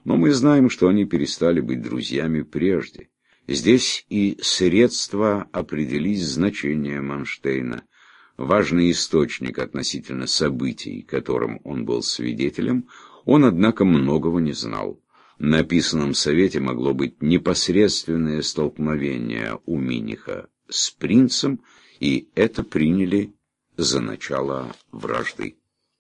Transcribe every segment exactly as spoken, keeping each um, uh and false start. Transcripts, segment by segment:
но мы знаем, что они перестали быть друзьями прежде. Здесь и средства определить значение Манштейна. Важный источник относительно событий, которым он был свидетелем, он, однако, многого не знал. На описанном совете могло быть непосредственное столкновение у Миниха с принцем, и это приняли за начало вражды.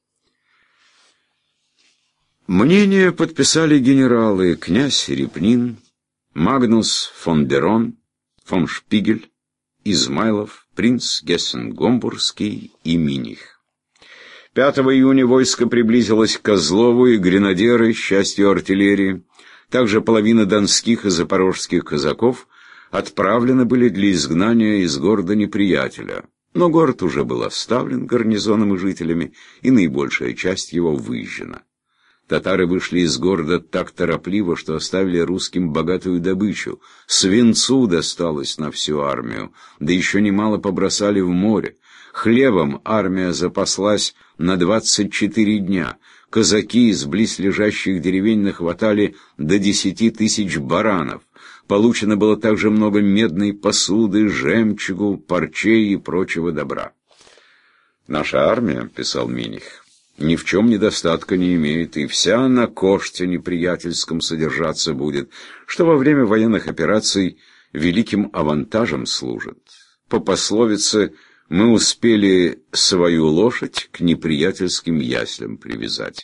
Мнение подписали генералы князь Репнин, Магнус фон Берон, фон Шпигель, Измайлов, принц Гессен-Гомбургский и Миних. пятого июня войско приблизилось к Козлову, и гренадеры, с частью артиллерии, также половина донских и запорожских казаков отправлены были для изгнания из города неприятеля. Но город уже был оставлен гарнизоном и жителями, и наибольшая часть его выжжена. Татары вышли из города так торопливо, что оставили русским богатую добычу. Свинцу досталось на всю армию, да еще немало побросали в море. Хлебом армия запаслась на двадцать четыре дня. Казаки из близлежащих деревень нахватали до десяти тысяч баранов. Получено было также много медной посуды, жемчугу, парчей и прочего добра. «Наша армия, — писал Миних, — ни в чем недостатка не имеет, и вся на коште неприятельском содержаться будет, что во время военных операций великим авантажем служит. По пословице мы успели свою лошадь к неприятельским яслям привязать».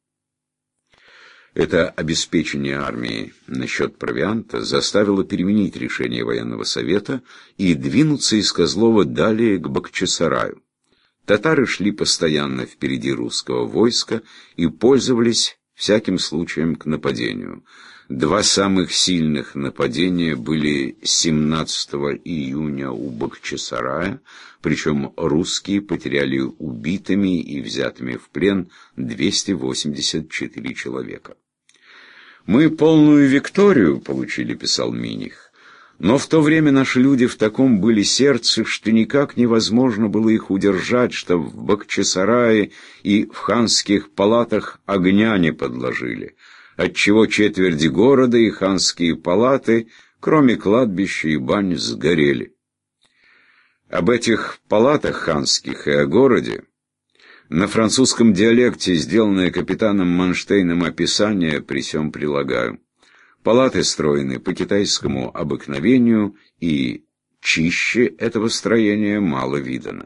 Это обеспечение армии насчет провианта заставило переменить решение военного совета и двинуться из Козлова далее к Бахчисараю. Татары шли постоянно впереди русского войска и пользовались всяким случаем к нападению. Два самых сильных нападения были семнадцатого июня у Бахчисарая, причем русские потеряли убитыми и взятыми в плен двести восемьдесят четыре человека. «Мы полную викторию получили, — писал Миних, — но в то время наши люди в таком были сердце, что никак невозможно было их удержать, что в Бахчисарае и в ханских палатах огня не подложили, отчего четверти города и ханские палаты, кроме кладбища и бань, сгорели. Об этих палатах ханских и о городе на французском диалекте, сделанное капитаном Манштейном описание, при сём прилагаю. Палаты строены по китайскому обыкновению, и чище этого строения мало видано.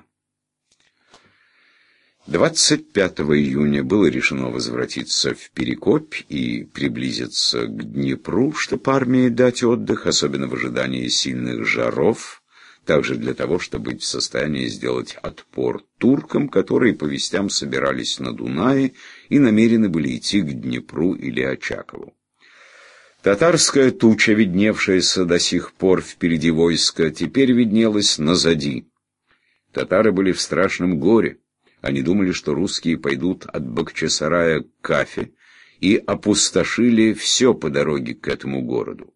двадцать пятого июня было решено возвратиться в Перекопь и приблизиться к Днепру, чтобы армии дать отдых, особенно в ожидании сильных жаров, также для того, чтобы быть в состоянии сделать отпор туркам, которые по вестям собирались на Дунае и намерены были идти к Днепру или Очакову. Татарская туча, видневшаяся до сих пор впереди войска, теперь виднелась назади. Татары были в страшном горе. Они думали, что русские пойдут от Бахчисарая к Кафе, и опустошили все по дороге к этому городу.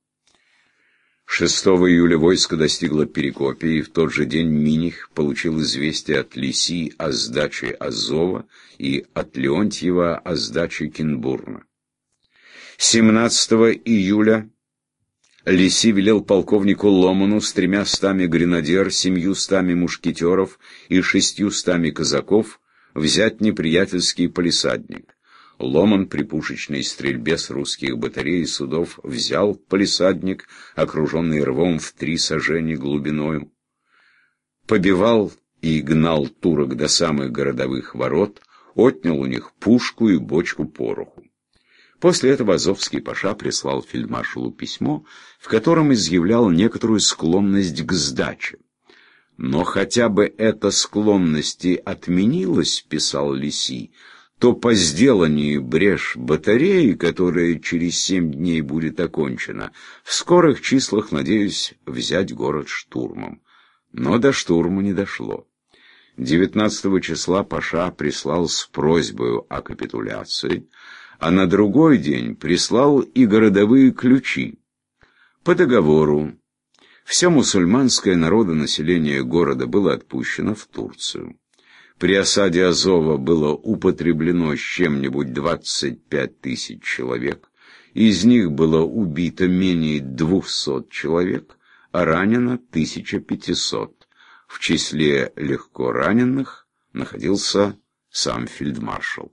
шестого июля войско достигло Перекопа, и в тот же день Миних получил известие от Лиси о сдаче Азова и от Леонтьева о сдаче Кенбурна. семнадцатого июля Лиси велел полковнику Ломану с тремя стами гренадер, семью стами мушкетеров и шестью стами казаков взять неприятельский палисадник. Ломан при пушечной стрельбе с русских батарей и судов взял палисадник, окруженный рвом в три сажени глубиною, побивал и гнал турок до самых городовых ворот, отнял у них пушку и бочку пороху. После этого азовский паша прислал фельдмаршалу письмо, в котором изъявлял некоторую склонность к сдаче. «Но хотя бы эта склонность и отменилась, — писал Лиси, — то по сделании брешь батареи, которая через семь дней будет окончена, в скорых числах надеюсь взять город штурмом». Но до штурма не дошло. девятнадцатого числа паша прислал с просьбой о капитуляции, а на другой день прислал и городовые ключи. По договору все мусульманское народонаселение города было отпущено в Турцию. При осаде Азова было употреблено с чем-нибудь двадцать пять тысяч человек, Из них было убито менее двухсот человек, а ранено тысяча пятьсот. В числе легко раненых находился сам фельдмаршал.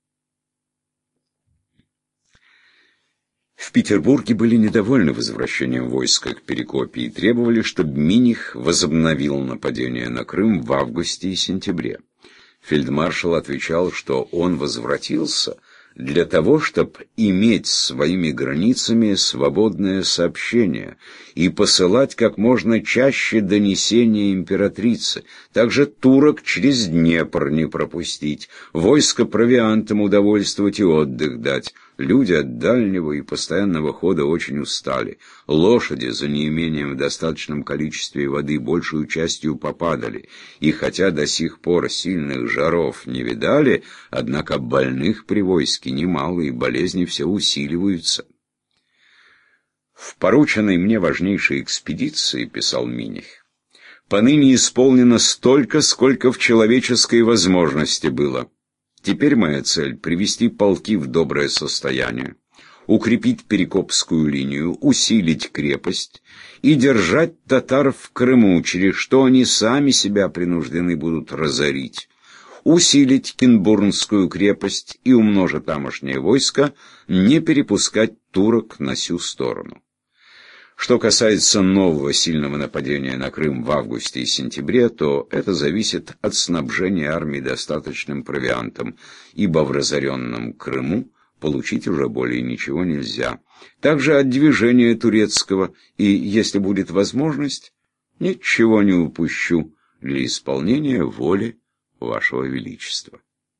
В Петербурге были недовольны возвращением войска к Перекопе и требовали, чтобы Миних возобновил нападение на Крым в августе и сентябре. Фельдмаршал отвечал, что он возвратился для того, чтобы иметь своими границами свободное сообщение и посылать как можно чаще донесения императрицы, также турок через Днепр не пропустить, войско провиантом удовольствовать и отдых дать. Люди от дальнего и постоянного хода очень устали. Лошади за неимением в достаточном количестве воды большую частью попадали, и хотя до сих пор сильных жаров не видали, однако больных при войске немало, и болезни все усиливаются. «В порученной мне важнейшей экспедиции, — писал Миних, — поныне исполнено столько, сколько в человеческой возможности было. Теперь моя цель — привести полки в доброе состояние, укрепить Перекопскую линию, усилить крепость и держать татар в Крыму, через что они сами себя принуждены будут разорить, усилить Кинбурнскую крепость и, умножа тамошнее войско, не перепускать турок на сю сторону. Что касается нового сильного нападения на Крым в августе и сентябре, то это зависит от снабжения армии достаточным провиантом, ибо в разоренном Крыму получить уже более ничего нельзя. Также от движения турецкого, и, если будет возможность, ничего не упущу для исполнения воли Вашего Величества.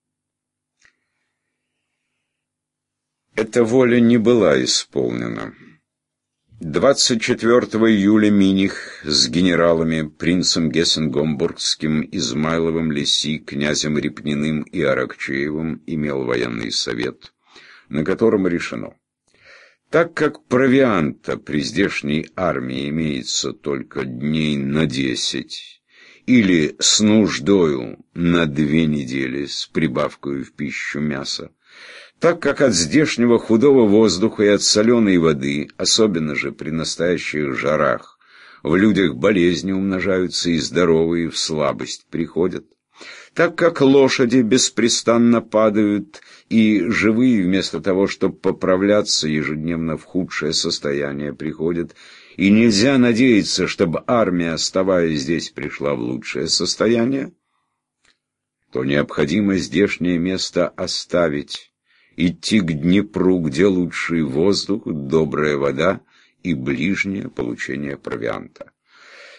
Эта воля не была исполнена. двадцать четвёртого июля Миних с генералами, принцем Гессен-Гомбургским, Измайловым, Леси, князем Репниным и Аракчеевым имел военный совет, на котором решено: так как провианта при здешней армии имеется только дней на десять, или с нуждою на две недели с прибавкой в пищу мяса, так как от здешнего худого воздуха и от соленой воды, особенно же при настоящих жарах, в людях болезни умножаются и здоровые в слабость приходят, так как лошади беспрестанно падают, и живые вместо того, чтобы поправляться, ежедневно в худшее состояние приходят, и нельзя надеяться, чтобы армия, оставаясь здесь, пришла в лучшее состояние, то необходимо здешнее место оставить, идти к Днепру, где лучший воздух, добрая вода и ближнее получение провианта.